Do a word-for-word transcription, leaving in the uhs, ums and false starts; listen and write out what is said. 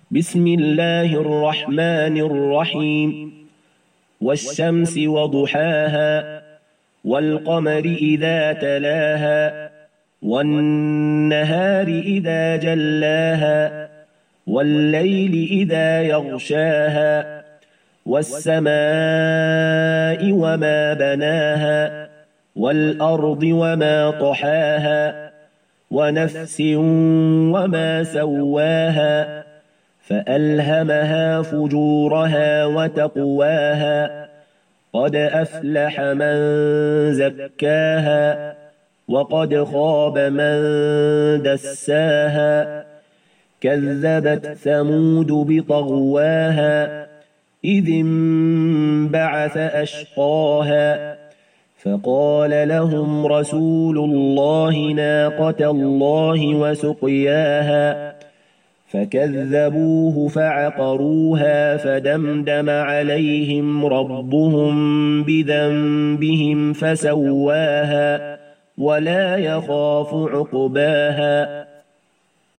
بسم الله الرحمن الرحيم والشمس وضحاها والقمر إذا تلاها والنهار إذا جلاها والليل إذا يغشاها والسماء وما بناها والأرض وما طحاها ونفس وما سواها فألهمها فجورها وتقواها قد أفلح من زكاها وقد خاب من دساها كذبت ثمود بطغواها إذ انبعث أشقاها فقال لهم رسول الله ناقة الله وسقياها فكذبوه فعقروها فدمدم عليهم ربهم بذنبهم فسواها ولا يخاف عقباها